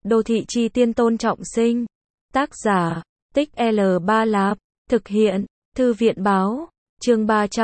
Đô thị chi tiên tôn trọng sinh. Tác giả, Tích L3 Lạp. Thực hiện, Thư viện báo. Chương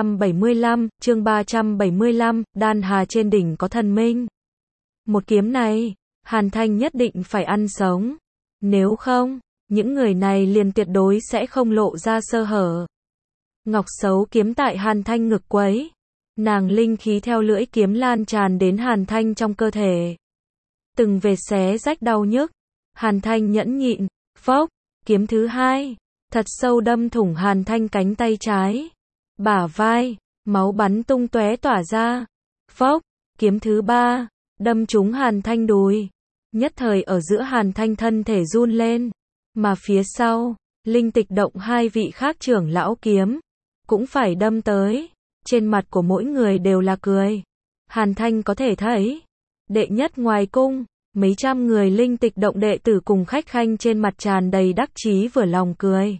375, Đan Hà trên đỉnh có thần minh. Một kiếm này, Hàn Thanh nhất định phải ăn sống. Nếu không, những người này liền tuyệt đối sẽ không lộ ra sơ hở. Ngọc Sấu kiếm tại Hàn Thanh ngực quấy. Nàng linh khí theo lưỡi kiếm lan tràn đến Hàn Thanh trong cơ thể. Từng vệt xé rách đau nhức. Hàn Thanh nhẫn nhịn, phốc, kiếm thứ hai, thật sâu đâm thủng Hàn Thanh cánh tay trái. Bả vai, máu bắn tung tóe tỏa ra. Phốc, kiếm thứ ba, đâm trúng Hàn Thanh đùi. Nhất thời ở giữa Hàn Thanh thân thể run lên. Mà phía sau, linh tịch động hai vị khác trưởng lão kiếm, cũng phải đâm tới. Trên mặt của mỗi người đều là cười. Hàn Thanh có thể thấy, đệ nhất ngoài cung, mấy trăm người linh tịch động đệ tử cùng khách khanh trên mặt tràn đầy đắc chí vừa lòng cười.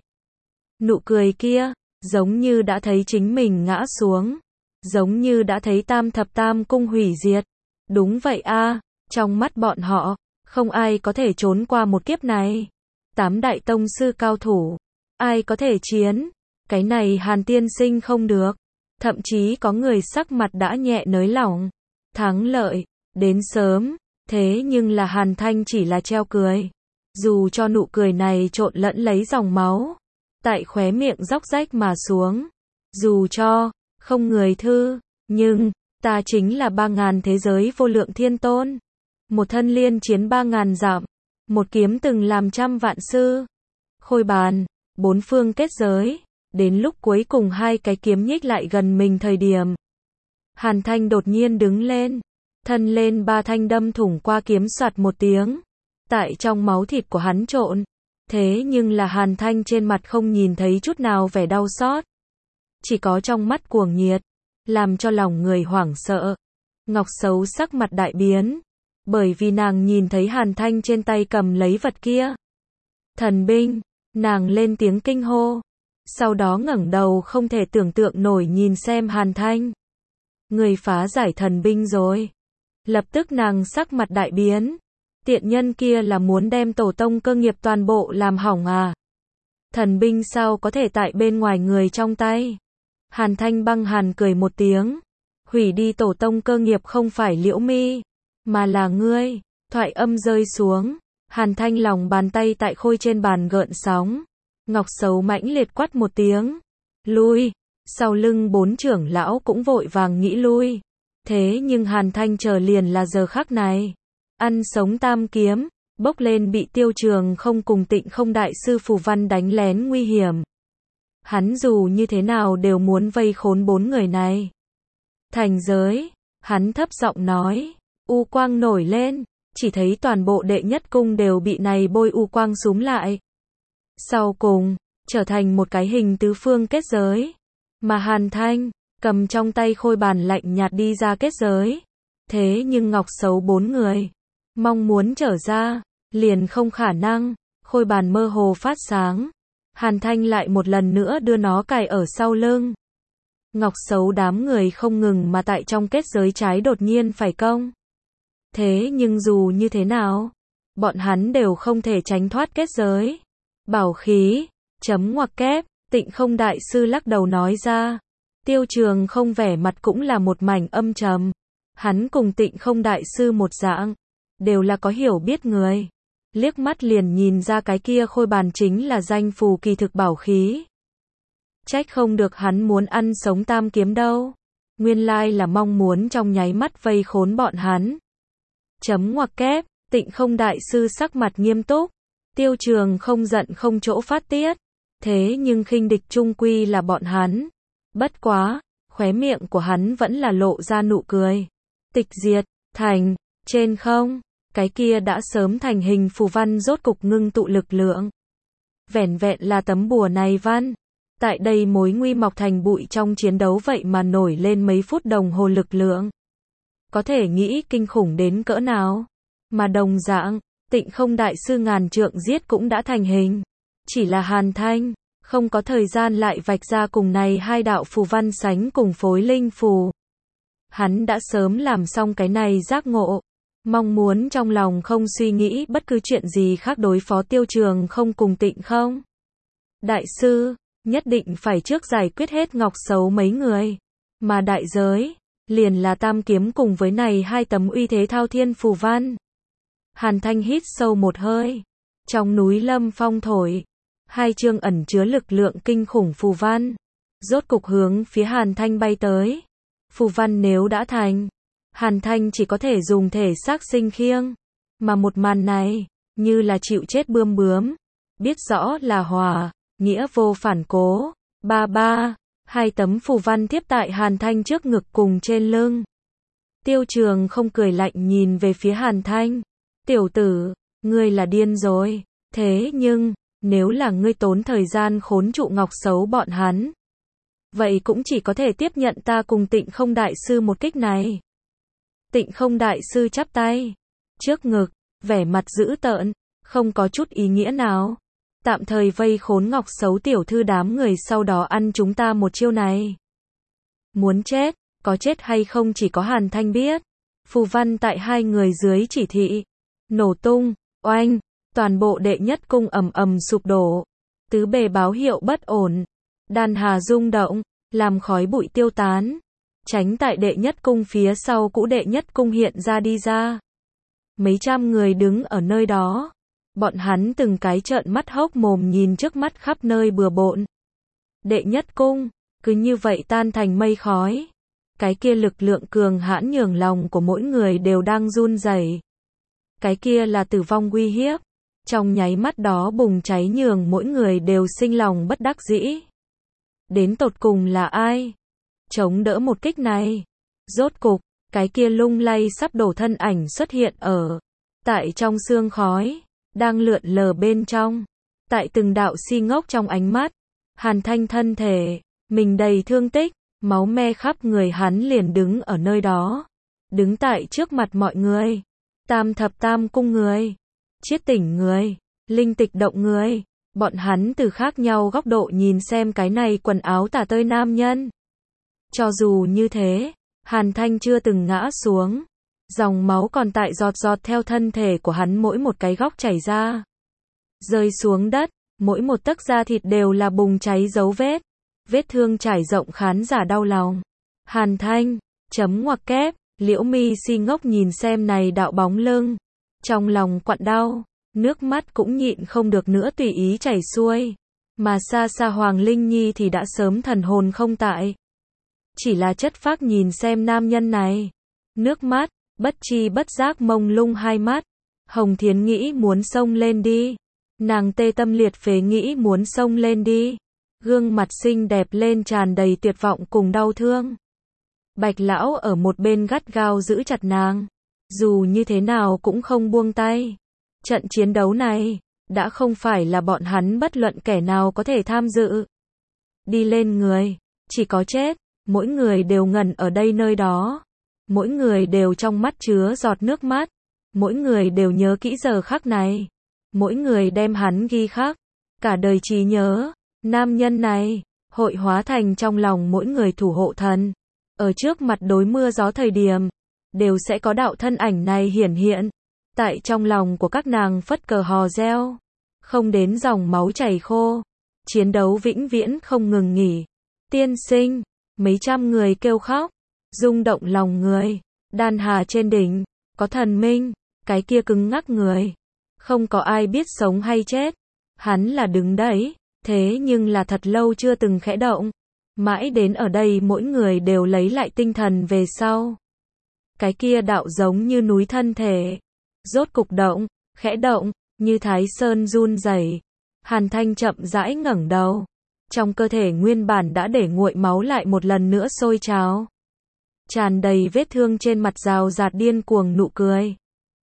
Nụ cười kia, giống như đã thấy chính mình ngã xuống, giống như đã thấy tam thập tam cung hủy diệt. Đúng vậy a, trong mắt bọn họ, không ai có thể trốn qua một kiếp này. 8 đại tông sư cao thủ, ai có thể chiến? Cái này Hàn tiên sinh không được. Thậm chí có người sắc mặt đã nhẹ nới lỏng. Thắng lợi, đến sớm, thế nhưng là Hàn Thanh chỉ là treo cười. Dù cho nụ cười này trộn lẫn lấy dòng máu, tại khóe miệng róc rách mà xuống. Dù cho, không người thư, nhưng, ta chính là 3.000 thế giới vô lượng thiên tôn. Một thân liên chiến 3.000 dặm, một kiếm từng làm trăm vạn sư. Khôi bàn, bốn phương kết giới. Đến lúc cuối cùng hai cái kiếm nhích lại gần mình thời điểm, Hàn Thanh đột nhiên đứng lên, thân lên ba thanh đâm thủng qua kiếm soạt một tiếng, tại trong máu thịt của hắn trộn. Thế nhưng là Hàn Thanh trên mặt không nhìn thấy chút nào vẻ đau xót, chỉ có trong mắt cuồng nhiệt, làm cho lòng người hoảng sợ. Ngọc Sấu sắc mặt đại biến, bởi vì nàng nhìn thấy Hàn Thanh trên tay cầm lấy vật kia. Thần binh, nàng lên tiếng kinh hô. Sau đó ngẩng đầu không thể tưởng tượng nổi nhìn xem Hàn Thanh. Người phá giải thần binh rồi. Lập tức nàng sắc mặt đại biến. Tiện nhân kia là muốn đem tổ tông cơ nghiệp toàn bộ làm hỏng à? Thần binh sao có thể tại bên ngoài người trong tay? Hàn Thanh băng hàn cười một tiếng. Hủy đi tổ tông cơ nghiệp không phải Liễu Mi, mà là ngươi. Thoại âm rơi xuống. Hàn Thanh lòng bàn tay tại khôi trên bàn gợn sóng. Ngọc Sấu mãnh liệt quát một tiếng. Lui. Sau lưng bốn trưởng lão cũng vội vàng nghĩ lui. Thế nhưng Hàn Thanh chờ liền là giờ khắc này. Ăn sống tam kiếm, bốc lên bị Tiêu Trường không cùng Tịnh không đại sư Phù Văn đánh lén nguy hiểm. Hắn dù như thế nào đều muốn vây khốn bốn người này. Thành giới, hắn thấp giọng nói. U quang nổi lên, chỉ thấy toàn bộ đệ nhất cung đều bị này bôi u quang súm lại. Sau cùng, trở thành một cái hình tứ phương kết giới. Mà Hàn Thanh, cầm trong tay khôi bàn lạnh nhạt đi ra kết giới. Thế nhưng Ngọc Sấu bốn người, mong muốn trở ra, liền không khả năng. Khôi bàn mơ hồ phát sáng. Hàn Thanh lại một lần nữa đưa nó cài ở sau lưng. Ngọc Sấu đám người không ngừng mà tại trong kết giới trái đột nhiên phải công. Thế nhưng dù như thế nào, bọn hắn đều không thể tránh thoát kết giới. Bảo khí, chấm ngoặc kép, Tịnh không đại sư lắc đầu nói ra. Tiêu Trường không vẻ mặt cũng là một mảnh âm trầm. Hắn cùng Tịnh không đại sư một dạng, đều là có hiểu biết người. Liếc mắt liền nhìn ra cái kia khôi bàn chính là danh phù kỳ thực bảo khí. Trách không được hắn muốn ăn sống tam kiếm đâu. Nguyên lai là mong muốn trong nháy mắt vây khốn bọn hắn. Chấm ngoặc kép, Tịnh không đại sư sắc mặt nghiêm túc. Tiêu Trường không giận không chỗ phát tiết. Thế nhưng khinh địch chung quy là bọn hắn. Bất quá, khóe miệng của hắn vẫn là lộ ra nụ cười. Tịch diệt, thành, trên không, cái kia đã sớm thành hình phù văn rốt cục ngưng tụ lực lượng. Vẻn vẹn là tấm bùa này văn. Tại đây mối nguy mọc thành bụi trong chiến đấu vậy mà nổi lên mấy phút đồng hồ lực lượng. Có thể nghĩ kinh khủng đến cỡ nào. Mà đồng dạng, Tịnh không đại sư ngàn trượng giết cũng đã thành hình. Chỉ là Hàn Thanh, không có thời gian lại vạch ra cùng này hai đạo phù văn sánh cùng phối linh phù. Hắn đã sớm làm xong cái này giác ngộ. Mong muốn trong lòng không suy nghĩ bất cứ chuyện gì khác đối phó Tiêu Trường không cùng Tịnh không. Đại sư, nhất định phải trước giải quyết hết Ngọc Xấu mấy người. Mà đại giới, liền là tam kiếm cùng với này 2 tấm uy thế thao thiên phù văn. Hàn Thanh hít sâu một hơi. Trong núi lâm phong thổi, 2 chương ẩn chứa lực lượng kinh khủng phù văn. Rốt cục hướng phía Hàn Thanh bay tới. Phù văn nếu đã thành, Hàn Thanh chỉ có thể dùng thể xác sinh khiêng. Mà một màn này, như là chịu chết bươm bướm. Biết rõ là hòa, nghĩa vô phản cố. 2 tấm phù văn tiếp tại Hàn Thanh trước ngực cùng trên lưng. Tiêu Trường không cười lạnh nhìn về phía Hàn Thanh. Tiểu tử, ngươi là điên rồi. Thế nhưng, nếu là ngươi tốn thời gian khốn trụ Ngọc Xấu bọn hắn, vậy cũng chỉ có thể tiếp nhận ta cùng Tịnh Không đại sư một kích này. Tịnh Không đại sư chắp tay trước ngực, vẻ mặt dữ tợn, không có chút ý nghĩa nào. Tạm thời vây khốn Ngọc Xấu tiểu thư đám người, sau đó ăn chúng ta một chiêu này. Muốn chết, có chết hay không chỉ có Hàn Thanh biết. Phù văn tại 2 người dưới chỉ thị nổ tung, oanh, toàn bộ đệ nhất cung ầm ầm sụp đổ. Tứ bề báo hiệu bất ổn. Đan hà rung động, làm khói bụi tiêu tán. Tránh tại đệ nhất cung phía sau cũ đệ nhất cung hiện ra đi ra. Mấy trăm người đứng ở nơi đó. Bọn hắn từng cái trợn mắt hốc mồm nhìn trước mắt khắp nơi bừa bộn. Đệ nhất cung, cứ như vậy tan thành mây khói. Cái kia lực lượng cường hãn nhường lòng của mỗi người đều đang run rẩy. Cái kia là tử vong uy hiếp. Trong nháy mắt đó bùng cháy nhường mỗi người đều sinh lòng bất đắc dĩ. Đến tột cùng là ai chống đỡ một kích này? Rốt cục, cái kia lung lay sắp đổ thân ảnh xuất hiện ở tại trong sương khói, đang lượn lờ bên trong. Tại từng đạo si ngốc trong ánh mắt, Hàn Thanh thân thể mình đầy thương tích, máu me khắp người, hắn liền đứng ở nơi đó, đứng tại trước mặt mọi người. Tam thập tam cung người, chiết tỉnh người, linh tịch động người, bọn hắn từ khác nhau góc độ nhìn xem cái này quần áo tả tơi nam nhân. Cho dù như thế, Hàn Thanh chưa từng ngã xuống. Dòng máu còn tại giọt giọt theo thân thể của hắn mỗi một cái góc chảy ra. Rơi xuống đất, mỗi một tấc da thịt đều là bùng cháy dấu vết. Vết thương trải rộng, khán giả đau lòng. Hàn Thanh, chấm ngoặc kép, Liễu Mi si ngốc nhìn xem này đạo bóng lưng. Trong lòng quặn đau, nước mắt cũng nhịn không được nữa tùy ý chảy xuôi. Mà xa xa Hoàng Linh Nhi thì đã sớm thần hồn không tại. Chỉ là chất phác nhìn xem nam nhân này. Nước mắt, bất chi bất giác mông lung hai mắt. Hồng Thiến nghĩ muốn xông lên đi. Nàng tê tâm liệt phế nghĩ muốn xông lên đi. Gương mặt xinh đẹp lên tràn đầy tuyệt vọng cùng đau thương. Bạch lão ở một bên gắt gao giữ chặt nàng. Dù như thế nào cũng không buông tay. Trận chiến đấu này, đã không phải là bọn hắn bất luận kẻ nào có thể tham dự. Đi lên người, chỉ có chết. Mỗi người đều ngẩn ở đây nơi đó. Mỗi người đều trong mắt chứa giọt nước mắt. Mỗi người đều nhớ kỹ giờ khắc này. Mỗi người đem hắn ghi khắc cả đời trí nhớ. Nam nhân này, hội hóa thành trong lòng mỗi người thủ hộ thần. Ở trước mặt đối mưa gió thời điểm, đều sẽ có đạo thân ảnh này hiển hiện. Tại trong lòng của các nàng phất cờ hò reo. Không đến dòng máu chảy khô. Chiến đấu vĩnh viễn không ngừng nghỉ. Tiên sinh, mấy trăm người kêu khóc. Rung động lòng người. Đan hà trên đỉnh, có thần minh, cái kia cứng ngắc người. Không có ai biết sống hay chết. Hắn là đứng đấy, thế nhưng là thật lâu chưa từng khẽ động. Mãi đến ở đây mỗi người đều lấy lại tinh thần về sau. Cái kia đạo giống như núi thân thể. Rốt cục động, khẽ động, như Thái Sơn run rẩy. Hàn Thanh chậm rãi ngẩng đầu. Trong cơ thể nguyên bản đã để nguội máu lại một lần nữa sôi trào. Tràn đầy vết thương trên mặt rào rạt điên cuồng nụ cười.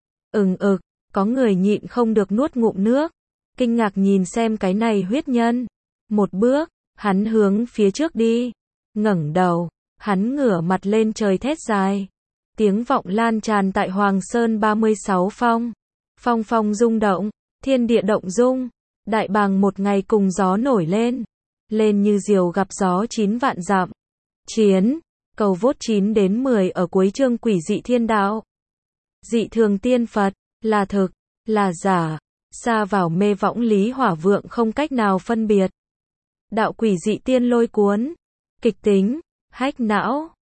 Có người nhịn không được nuốt ngụm nước. Kinh ngạc nhìn xem cái này huyết nhân. Một bước, hắn hướng phía trước đi. Ngẩng đầu, hắn ngửa mặt lên trời thét dài. Tiếng vọng lan tràn tại Hoàng Sơn 36 phong. Phong phong rung động, thiên địa động rung. Đại bàng một ngày cùng gió nổi lên. Lên như diều gặp gió 9 vạn dặm. Chiến, cầu vote 9 đến 10 ở cuối chương Quỷ Dị Thiên Đạo. Dị thường tiên Phật, là thực, là giả, sa vào mê võng lý hỏa vượng không cách nào phân biệt. Đạo quỷ dị tiên lôi cuốn, kịch tính, hách não.